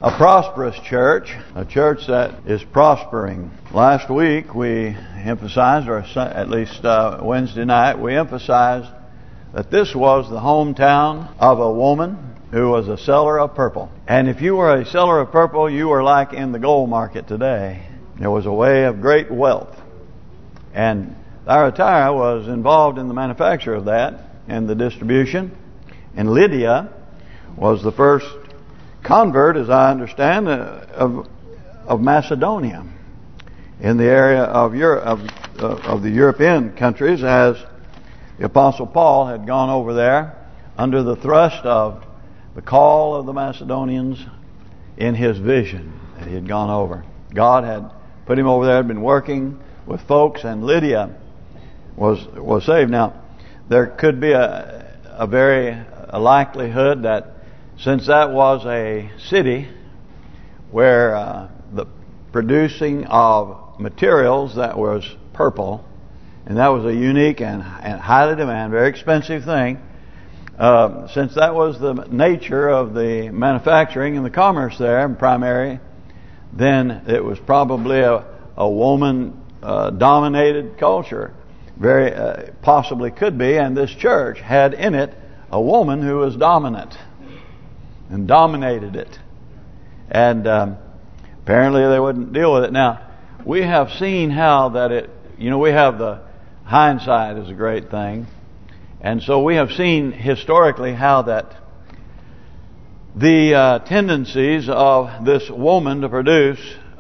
a prosperous church, a church that is prospering. Last week we emphasized, or at least Wednesday night, we emphasized that this was the hometown of a woman who was a seller of purple. And if you were a seller of purple, you were like in the gold market today. There was a way of great wealth. And Thyatira was involved in the manufacture of that and the distribution. And Lydia was the first convert, as I understand, of Macedonia in the area of Europe, of the European countries, as the Apostle Paul had gone over there under the thrust of the call of the Macedonians in his vision that he had gone over. God had put him over there, had been working with folks, and Lydia was saved. Now, there could be a likelihood that since that was a city where the producing of materials that was purple, and that was a unique and highly demanded, very expensive thing, since that was the nature of the manufacturing and the commerce there, and primary, then it was probably a woman-dominated culture. Very possibly could be, and this church had in it a woman who was dominant and dominated it. And apparently they wouldn't deal with it. Now, we have seen how that we have the hindsight is a great thing. And so we have seen historically how that the tendencies of this woman to produce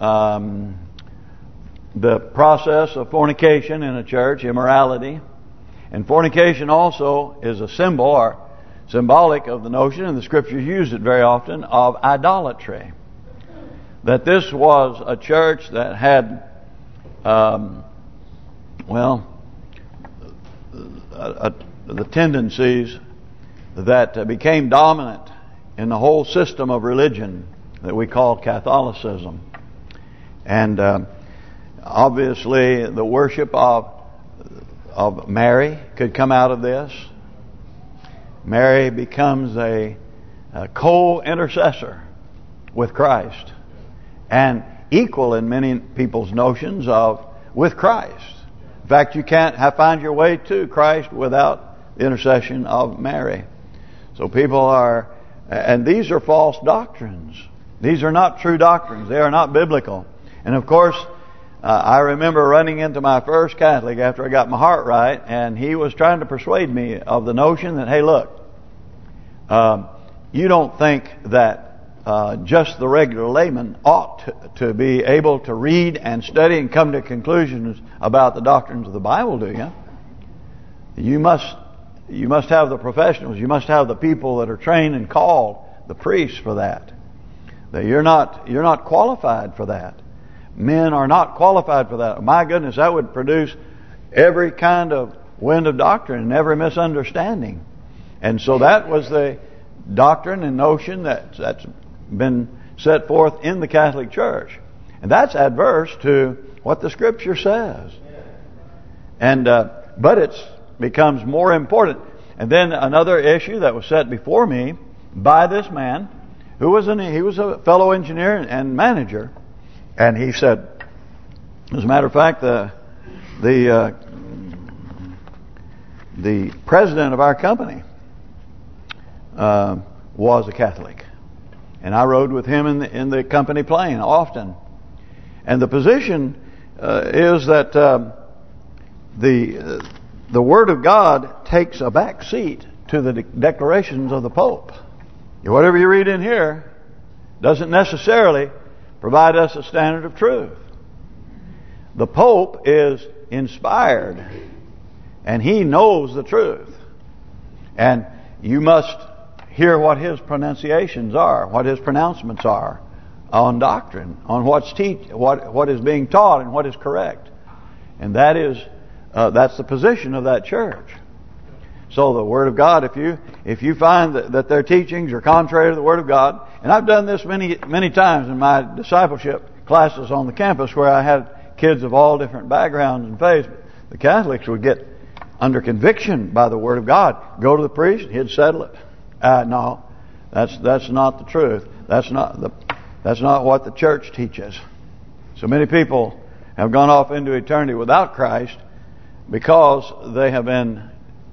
the process of fornication in a church, immorality. And fornication also is a symbol or symbolic of the notion, and the Scriptures use it very often, of idolatry. That this was a church that had, the tendencies that became dominant in the whole system of religion that we call Catholicism. And obviously the worship of Mary could come out of this. Mary becomes a co-intercessor with Christ, and equal in many people's notions of with Christ. In fact, you can't find your way to Christ without the intercession of Mary. So people are, and these are false doctrines. These are not true doctrines. They are not biblical. And of course, I remember running into my first Catholic after I got my heart right, and he was trying to persuade me of the notion that, hey, look, you don't think that just the regular layman ought to be able to read and study and come to conclusions about the doctrines of the Bible, do you? You must have the professionals. You must have the people that are trained and called, the priests, for that. That you're not qualified for that. Men are not qualified for that. My goodness, that would produce every kind of wind of doctrine and every misunderstanding. And so that was the doctrine and notion that's been set forth in the Catholic Church. And that's adverse to what the Scripture says. And but it becomes more important. And then another issue that was set before me by this man, who was a fellow engineer and manager, and he said, as a matter of fact, the president of our company was a Catholic, and I rode with him in the company plane often. And the position is that the Word of God takes a back seat to the declarations of the Pope. Whatever you read in here doesn't necessarily provide us a standard of truth. The Pope is inspired, and he knows the truth, and you must hear what his pronunciations are, what his pronouncements are on doctrine, on what is being taught and what is correct. And that's the position of that church. So the Word of God, if you find that their teachings are contrary to the Word of God, and I've done this many times in my discipleship classes on the campus where I had kids of all different backgrounds and faiths, the Catholics would get under conviction by the Word of God. Go to the priest, he'd settle it. No, that's not the truth. That's That's not what the church teaches. So many people have gone off into eternity without Christ because they have been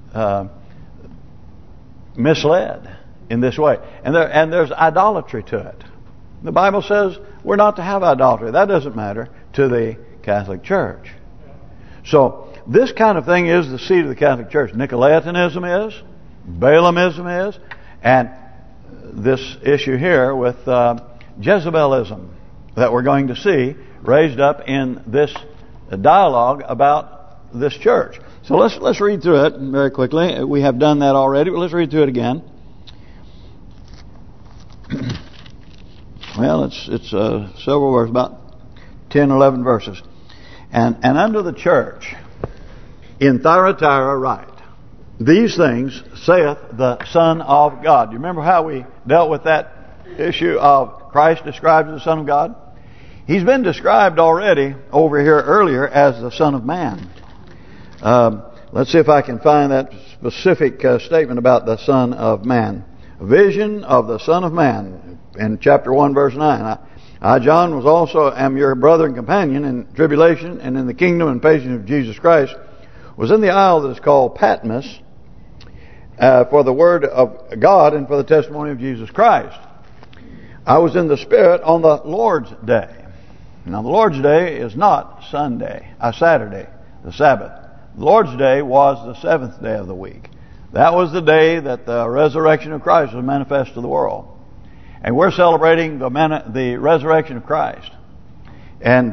misled in this way. And there's idolatry to it. The Bible says we're not to have idolatry. That doesn't matter to the Catholic Church. So this kind of thing is the seed of the Catholic Church. Nicolaitanism is, Balaamism is, and this issue here with Jezebelism that we're going to see raised up in this dialogue about this church. So let's read through it very quickly. We have done that already, but let's read through it again. Well, it's several verses, about 10, 11 verses. And unto the church in Thyatira write, these things saith the Son of God. You remember how we dealt with that issue of Christ described as the Son of God? He's been described already over here earlier as the Son of Man. Let's see if I can find that specific statement about the Son of Man. A vision of the Son of Man in chapter 1 verse 9. I, John, was also am your brother and companion in tribulation and in the kingdom and patience of Jesus Christ, was in the isle that is called Patmos for the word of God and for the testimony of Jesus Christ. I was in the Spirit on the Lord's day. Now the Lord's day is not Sunday, Saturday, the Sabbath. The Lord's day was the seventh day of the week. That was the day that the resurrection of Christ was manifest to the world. And we're celebrating the resurrection of Christ. And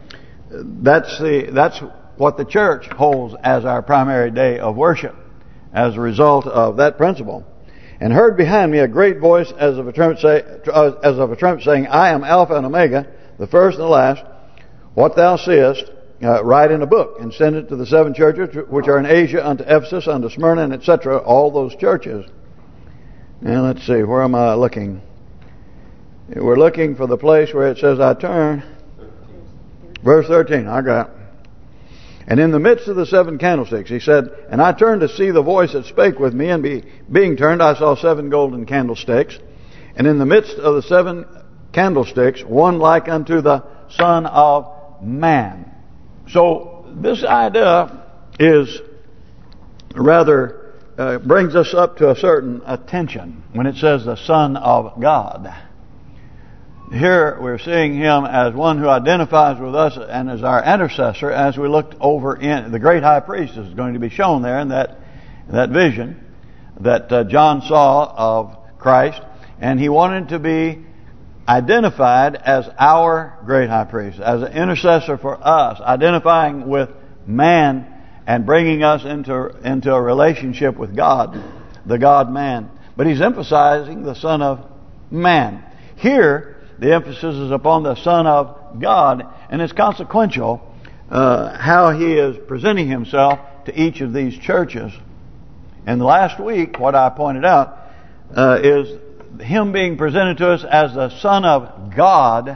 that's what the church holds as our primary day of worship as a result of that principle. And heard behind me a great voice as of a trumpet saying, I am Alpha and Omega, the first and the last. What thou seest, write in a book and send it to the seven churches which are in Asia, unto Ephesus, unto Smyrna, and etc. All those churches. Now let's see, where am I looking? We're looking for the place where it says, I turn. Verse 13, I got it. And in the midst of the seven candlesticks, he said, and I turned to see the voice that spake with me, and being turned, I saw seven golden candlesticks. And in the midst of the seven candlesticks, one like unto the Son of Man. So this idea is rather brings us up to a certain attention when it says the Son of God. Here we're seeing Him as one who identifies with us and as our intercessor. As we looked over in the great high priest is going to be shown there in that vision that John saw of Christ, and he wanted to be identified as our great high priest, as an intercessor for us, identifying with man and bringing us into a relationship with God, the God-man. But he's emphasizing the Son of Man. Here, the emphasis is upon the Son of God, and it's consequential how He is presenting Himself to each of these churches. And last week, what I pointed out is Him being presented to us as the Son of God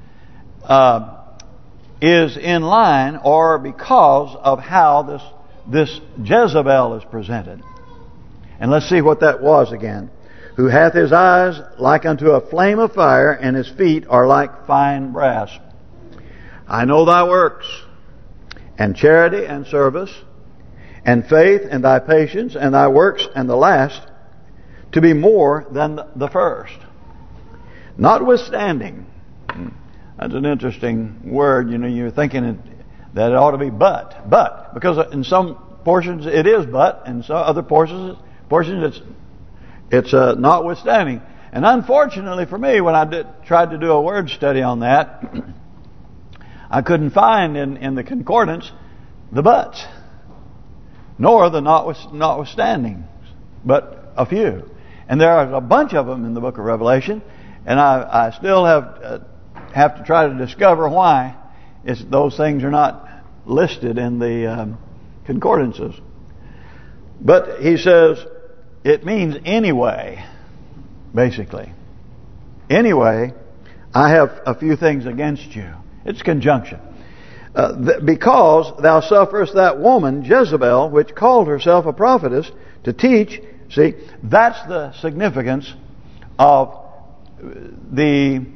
is in line, or because of how this Jezebel is presented. And let's see what that was again. Who hath his eyes like unto a flame of fire, and his feet are like fine brass. I know thy works, and charity and service, and faith and thy patience, and thy works and the last, to be more than the first. Notwithstanding, that's an interesting word. You know, you're thinking that it ought to be but, because in some portions it is but, in some other portions it's notwithstanding. And unfortunately for me, when I tried to do a word study on that, I couldn't find in the concordance the buts, nor the notwithstanding, but a few. And there are a bunch of them in the book of Revelation, and I still have to try to discover why those things are not listed in the concordances. But he says it means anyway, basically. Anyway, I have a few things against you. It's conjunction. Because thou sufferest that woman, Jezebel, which called herself a prophetess, to teach. See, that's the significance of the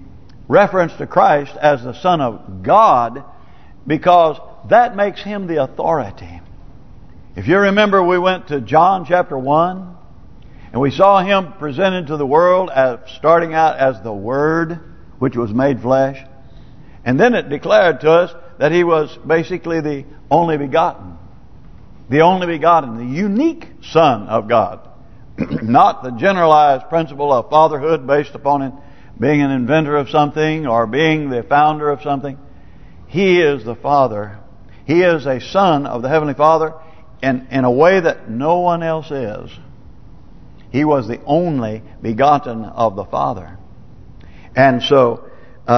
reference to Christ as the Son of God, because that makes Him the authority. If you remember, we went to John chapter 1, and we saw Him presented to the world as starting out as the Word, which was made flesh. And then it declared to us that He was basically the only begotten. The only begotten, the unique Son of God. Not the generalized principle of fatherhood based upon Him being an inventor of something or being the founder of something. He is the Father. He is a Son of the Heavenly Father in a way that no one else is. He was the only begotten of the Father. And so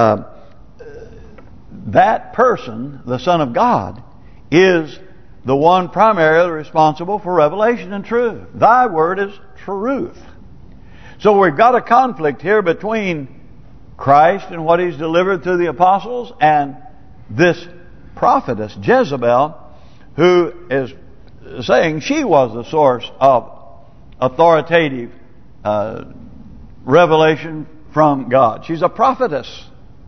that person, the Son of God, is the one primarily responsible for revelation and truth. Thy word is truth. So we've got a conflict here between Christ and what He's delivered through the apostles and this prophetess Jezebel, who is saying she was the source of authoritative revelation from God. She's a prophetess.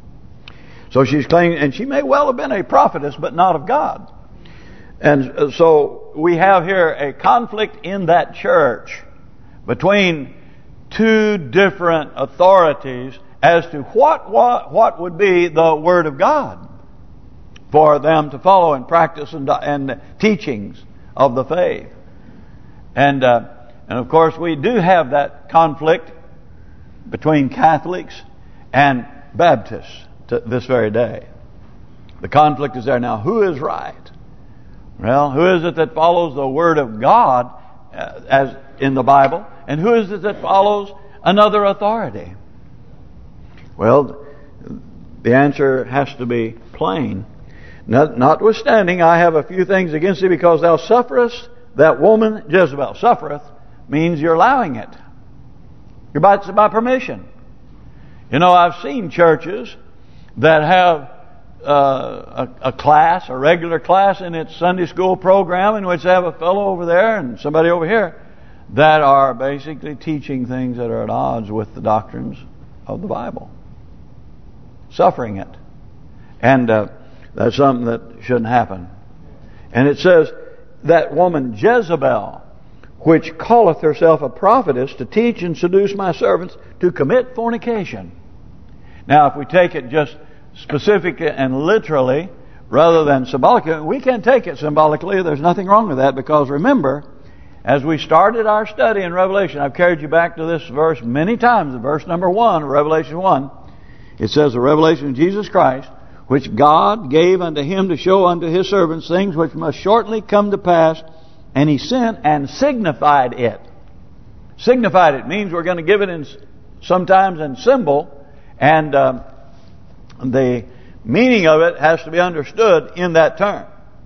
So she's claiming, and she may well have been a prophetess, but not of God. And so we have here a conflict in that church between two different authorities as to what would be the Word of God for them to follow and practice and teachings of the faith. And of course we do have that conflict between Catholics and Baptists to this very day. The conflict is there. Now, who is right? Well, who is it that follows the Word of God as in the Bible, and who is it that follows another authority? Well, the answer has to be plain. Notwithstanding, I have a few things against thee, because thou sufferest that woman Jezebel. Suffereth means you're allowing it. It's by permission. You know, I've seen churches that have a class, a regular class in its Sunday school program, in which they have a fellow over there and somebody over here that are basically teaching things that are at odds with the doctrines of the Bible. Suffering it. And that's something that shouldn't happen. And it says, that woman Jezebel, which calleth herself a prophetess, to teach and seduce my servants to commit fornication. Now, if we take it just specifically and literally rather than symbolically, we can take it symbolically. There's nothing wrong with that, because remember, as we started our study in Revelation, I've carried you back to this verse many times, verse number 1 of Revelation 1. It says, the revelation of Jesus Christ, which God gave unto Him to show unto His servants things which must shortly come to pass, and He sent and signified it. Signified it means we're going to give it in sometimes in symbol, and the meaning of it has to be understood in that term.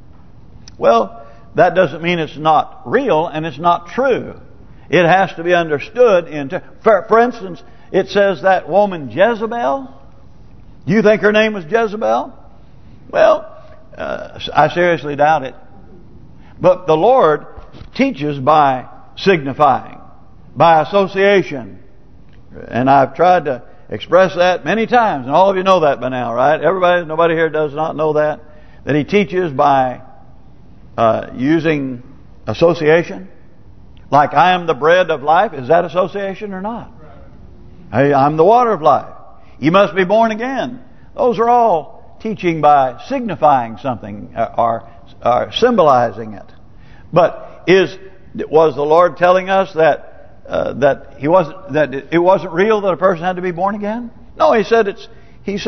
Well, that doesn't mean it's not real and it's not true. It has to be understood in for instance, it says that woman Jezebel. Do you think her name was Jezebel? Well, I seriously doubt it. But the Lord teaches by signifying, by association. And I've tried to express that many times, and all of you know that by now, right? Nobody here does not know that He teaches by using association. Like, I am the bread of life. Is that association or not? Hey, I'm the water of life. You must be born again. Those are all teaching by signifying something or symbolizing it. But was the Lord telling us that it wasn't real that a person had to be born again? No, He said He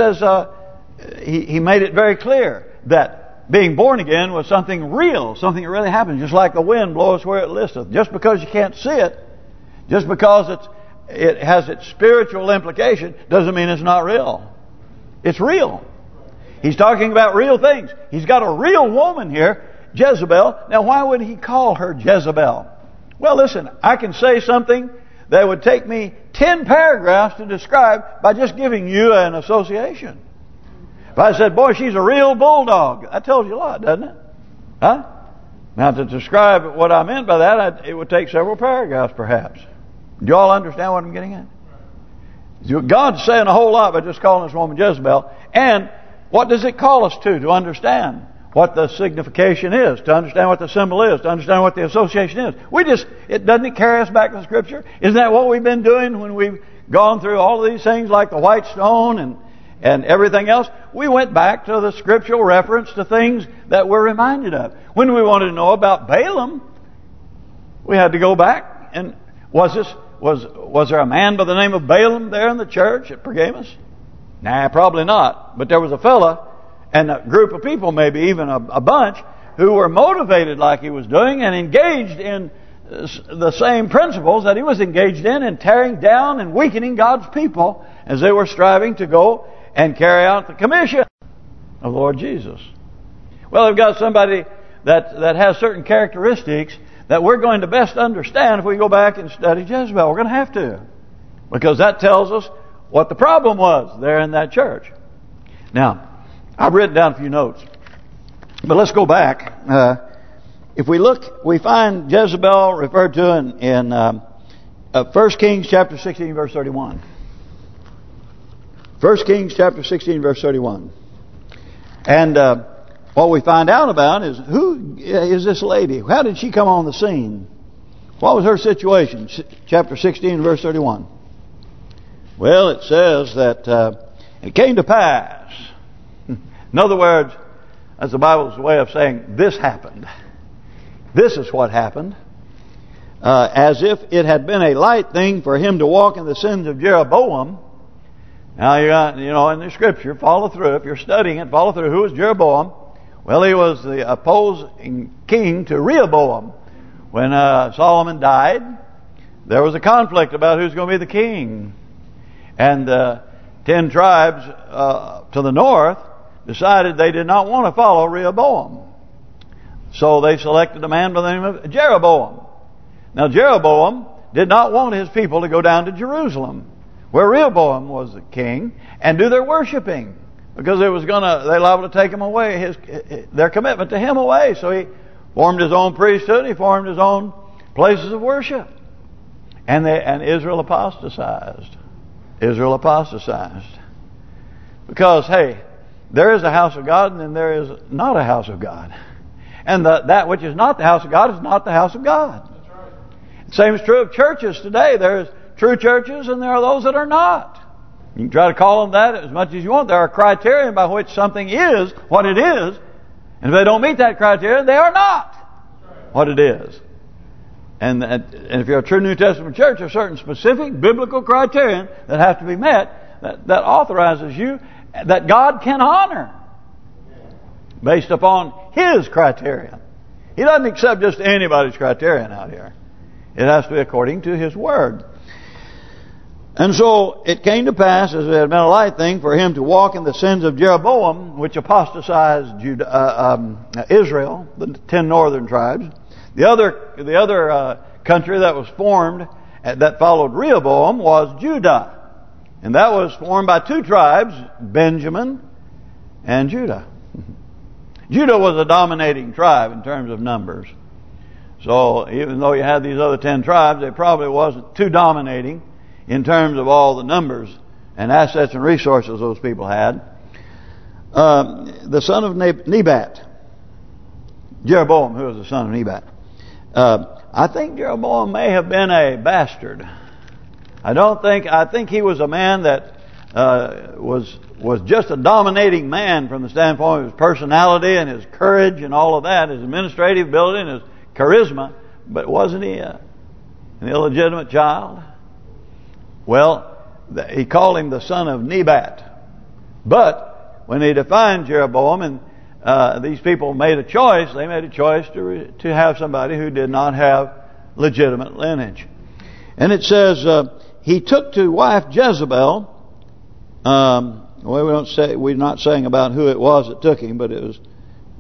made it very clear that being born again was something real, something that really happens, just like the wind blows where it listeth. Just because you can't see it, just because it has its spiritual implication, doesn't mean it's not real. It's real. He's talking about real things. He's got a real woman here, Jezebel. Now, why would He call her Jezebel? Well, listen, I can say something that would take me 10 paragraphs to describe by just giving you an association. If I said, boy, she's a real bulldog, that tells you a lot, doesn't it? Huh? Now, to describe what I meant by that, it would take several paragraphs, perhaps. Do you all understand what I'm getting at? God's saying a whole lot by just calling this woman Jezebel. And what does it call us to understand what the signification is, to understand what the symbol is, to understand what the association is? Doesn't it carry us back to the Scripture? Isn't that what we've been doing when we've gone through all of these things like the white stone and everything else? We went back to the scriptural reference to things that we're reminded of. When we wanted to know about Balaam, we had to go back. And was there a man by the name of Balaam there in the church at Pergamos? Nah, probably not. But there was a fella and a group of people, maybe even a bunch, who were motivated like he was doing and engaged in the same principles that he was engaged in tearing down and weakening God's people as they were striving to go and carry out the commission of Lord Jesus. Well, they've got somebody that has certain characteristics that we're going to best understand if we go back and study Jezebel. We're going to have to, because that tells us what the problem was there in that church. Now, I've written down a few notes, but let's go back. If we look, we find Jezebel referred to in 1 Kings chapter 16, verse 31. 1 Kings chapter 16, verse 31. And what we find out about is, who is this lady? How did she come on the scene? What was her situation? Chapter 16, verse 31. Well, it says that it came to pass. In other words, that's the Bible's way of saying this happened. This is what happened. As if it had been a light thing for him to walk in the sins of Jeroboam. Now, you got, in the Scripture, follow through. If you're studying it, follow through. Who was Jeroboam? Well, he was the opposing king to Rehoboam. When Solomon died, there was a conflict about who's going to be the king. And 10 tribes to the north decided they did not want to follow Rehoboam. So they selected a man by the name of Jeroboam. Now Jeroboam did not want his people to go down to Jerusalem, where Rehoboam was the king, and do their worshiping, because they liable to take him away, their commitment to him away. So he formed his own priesthood, he formed his own places of worship, and Israel apostatized. Israel apostatized, because hey, there is a house of God, and then there is not a house of God. And that which is not the house of God is not the house of God. That's right. Same is true of churches today. There's true churches and there are those that are not. You can try to call them that as much as you want. There are criteria by which something is what it is. And if they don't meet that criteria, they are not what it is. And if you're a true New Testament church, there are certain specific biblical criteria that have to be met that authorizes you, that God can honor, based upon His criteria. He doesn't accept just anybody's criterion out here. It has to be according to His Word. And so it came to pass, as it had been a light thing for him to walk in the sins of Jeroboam, which apostatized Israel, the 10 northern tribes. The other country that was formed that followed Rehoboam was Judah, and that was formed by 2 tribes, Benjamin and Judah. Judah was a dominating tribe in terms of numbers. So even though you had these other 10 tribes, they probably wasn't too dominating in terms of all the numbers and assets and resources those people had. The son of Nebat, Jeroboam, who was the son of Nebat. I think Jeroboam may have been a bastard. I think he was a man that was just a dominating man from the standpoint of his personality and his courage and all of that, his administrative ability and his charisma. But wasn't he an illegitimate child? Well, he called him the son of Nebat. But when he defined Jeroboam, and these people made a choice, they made a choice to have somebody who did not have legitimate lineage. And it says he took to wife Jezebel. Well, we're not saying about who it was that took him, but it was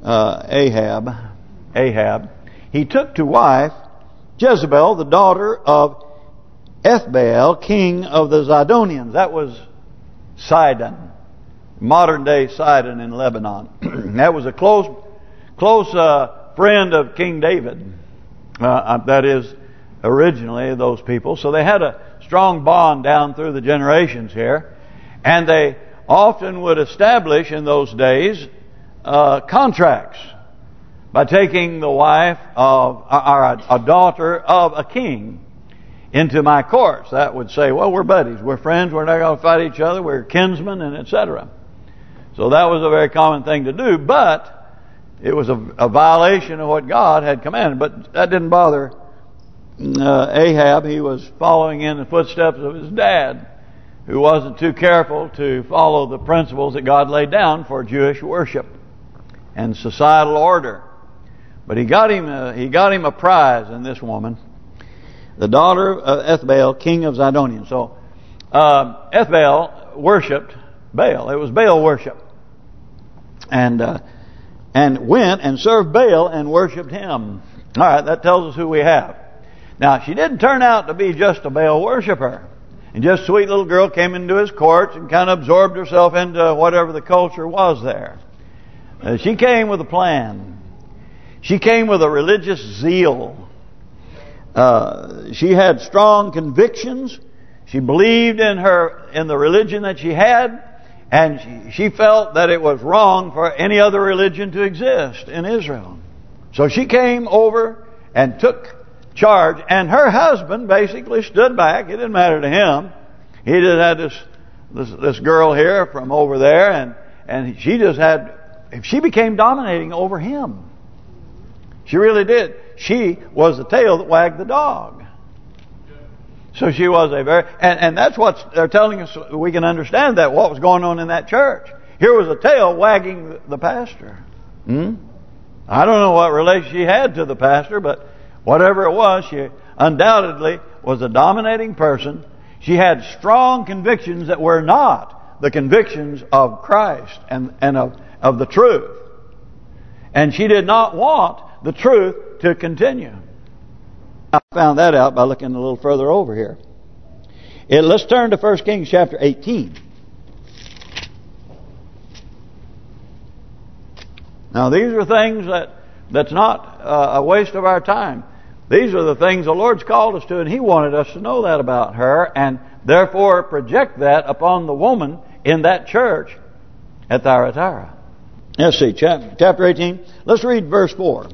Ahab. He took to wife Jezebel, the daughter of Ethbaal, king of the Zidonians. That was Sidon, modern day Sidon in Lebanon. That was a close friend of King David. That is originally those people. So they had a strong bond down through the generations here. And they often would establish in those days contracts by taking the wife of, or a daughter of a king into my courts. That would say, well, we're buddies, we're friends, we're not going to fight each other, we're kinsmen, and etc. So that was a very common thing to do, but it was a violation of what God had commanded. But that didn't bother Ahab. He was following in the footsteps of his dad, who wasn't too careful to follow the principles that God laid down for Jewish worship and societal order. But he got him a prize in this woman, the daughter of Ethbaal, king of Zidonian. So Ethbaal worshipped Baal. It was Baal worship, and went and served Baal and worshipped him. All right, that tells us who we have. Now, she didn't turn out to be just a Baal worshiper. And just a sweet little girl came into his courts and kind of absorbed herself into whatever the culture was there. She came with a plan. She came with a religious zeal. She had strong convictions. She believed in the religion that she had, and she felt that it was wrong for any other religion to exist in Israel. So she came over and took charge, and her husband basically stood back. It didn't matter to him. He just had this girl here from over there, and she became dominating over him. She really did. She was the tail that wagged the dog. So she was and that's what they're telling us. We can understand that, what was going on in that church. Here was a tail wagging the pastor. I don't know what relation she had to the pastor, but whatever it was, she undoubtedly was a dominating person. She had strong convictions that were not the convictions of Christ and of the truth. And she did not want the truth to continue. I found that out by looking a little further over here. Let's turn to 1 Kings chapter 18. Now these are things that's not a waste of our time. These are the things the Lord's called us to, and He wanted us to know that about her, and therefore project that upon the woman in that church at Thyatira. Let's see, chapter 18. Let's read verse 4.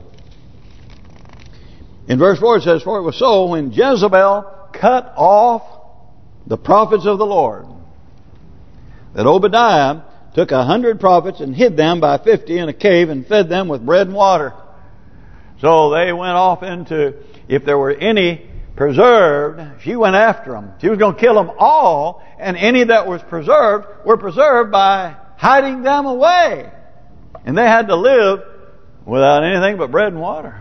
In verse 4 it says, "For it was so, when Jezebel cut off the prophets of the Lord, that Obadiah took 100 prophets and hid them by 50 in a cave and fed them with bread and water." So they went off into, if there were any preserved, she went after them. She was going to kill them all, and any that was preserved were preserved by hiding them away. And they had to live without anything but bread and water.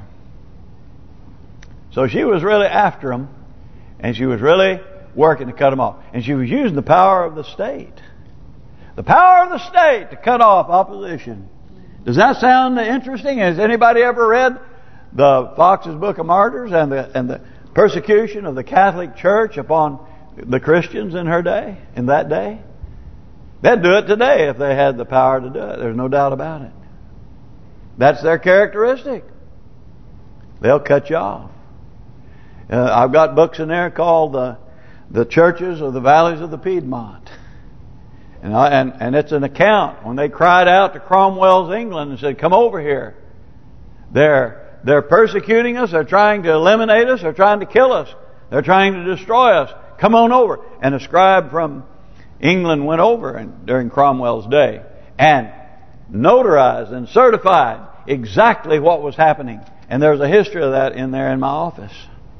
So she was really after them, and she was really working to cut them off. And she was using the power of the state. The power of the state to cut off opposition. Does that sound interesting? Has anybody ever read the Fox's Book of Martyrs and the persecution of the Catholic Church upon the Christians in her day, in that day? They'd do it today if they had the power to do it. There's no doubt about it. That's their characteristic. They'll cut you off. I've got books in there called the Churches of the Valleys of the Piedmont. And it's an account when they cried out to Cromwell's England and said, "Come over here. They're persecuting us. They're trying to eliminate us. They're trying to kill us. They're trying to destroy us. Come on over." And a scribe from England went over during Cromwell's day and notarized and certified exactly what was happening. And there's a history of that in there in my office.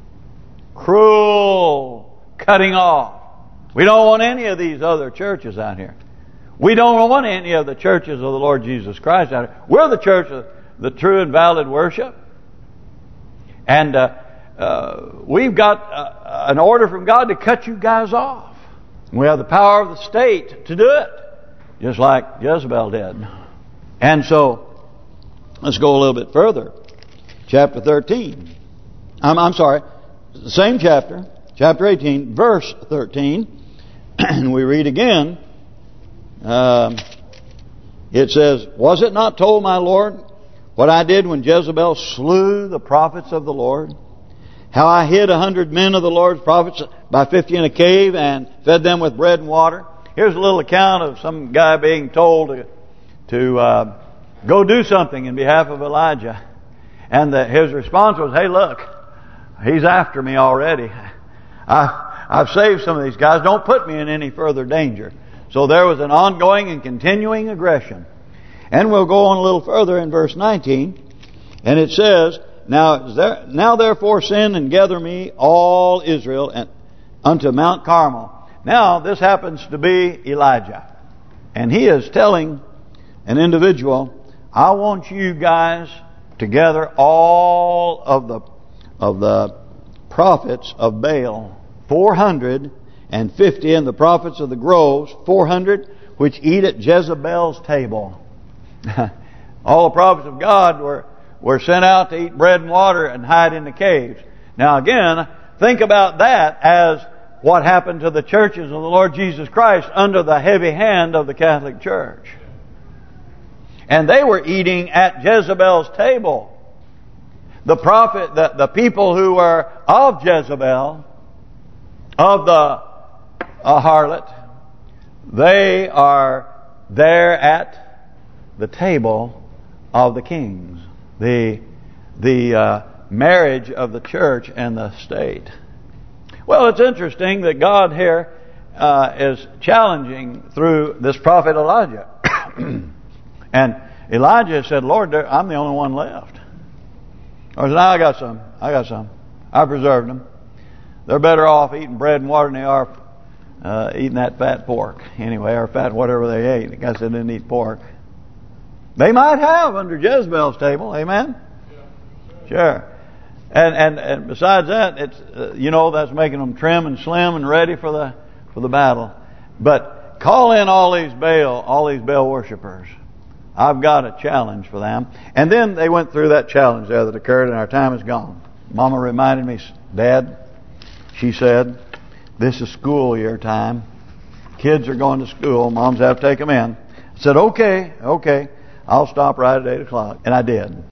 Cruel cutting off. We don't want any of these other churches out here. We don't want any of the churches of the Lord Jesus Christ out here. We're the church of the true and valid worship. And we've got an order from God to cut you guys off. We have the power of the state to do it, just like Jezebel did. And so, let's go a little bit further. Chapter 13. I'm sorry, the same chapter, chapter 18, verse 13. And we read again. It says, "Was it not told, my Lord, what I did when Jezebel slew the prophets of the Lord? how I hid 100 men of the Lord's prophets by 50 in a cave and fed them with bread and water. Here's a little account of some guy being told to go do something in behalf of Elijah. And his response was, hey, look, he's after me already. I've saved some of these guys. Don't put me in any further danger. So there was an ongoing and continuing aggression. And we'll go on a little further in verse 19. And it says, Now therefore send and gather me all Israel unto Mount Carmel. Now this happens to be Elijah. And he is telling an individual, I want you guys to gather all of the prophets of Baal, 450, and the prophets of the groves, 400, which eat at Jezebel's table. All the prophets of God were sent out to eat bread and water and hide in the caves. Now again, think about that as what happened to the churches of the Lord Jesus Christ under the heavy hand of the Catholic Church. And they were eating at Jezebel's table. The prophet, the people who were of Jezebel, of the harlot, they are there at the table of the kings. The marriage of the church and the state. Well, it's interesting that God here is challenging through this prophet Elijah. And Elijah said, Lord, I'm the only one left. Or said, I got some. I preserved them. They're better off eating bread and water than they are eating that fat pork. Anyway, or fat whatever they ate. I guess they didn't eat pork. They might have under Jezebel's table. Amen? Sure. And besides that, it's that's making them trim and slim and ready for the battle. But call in all these Baal worshipers. I've got a challenge for them. And then they went through that challenge there that occurred, and our time is gone. Mama reminded me, Dad, she said, this is school year time. Kids are going to school. Moms have to take them in. I said, okay, I'll stop right at 8 o'clock. And I did.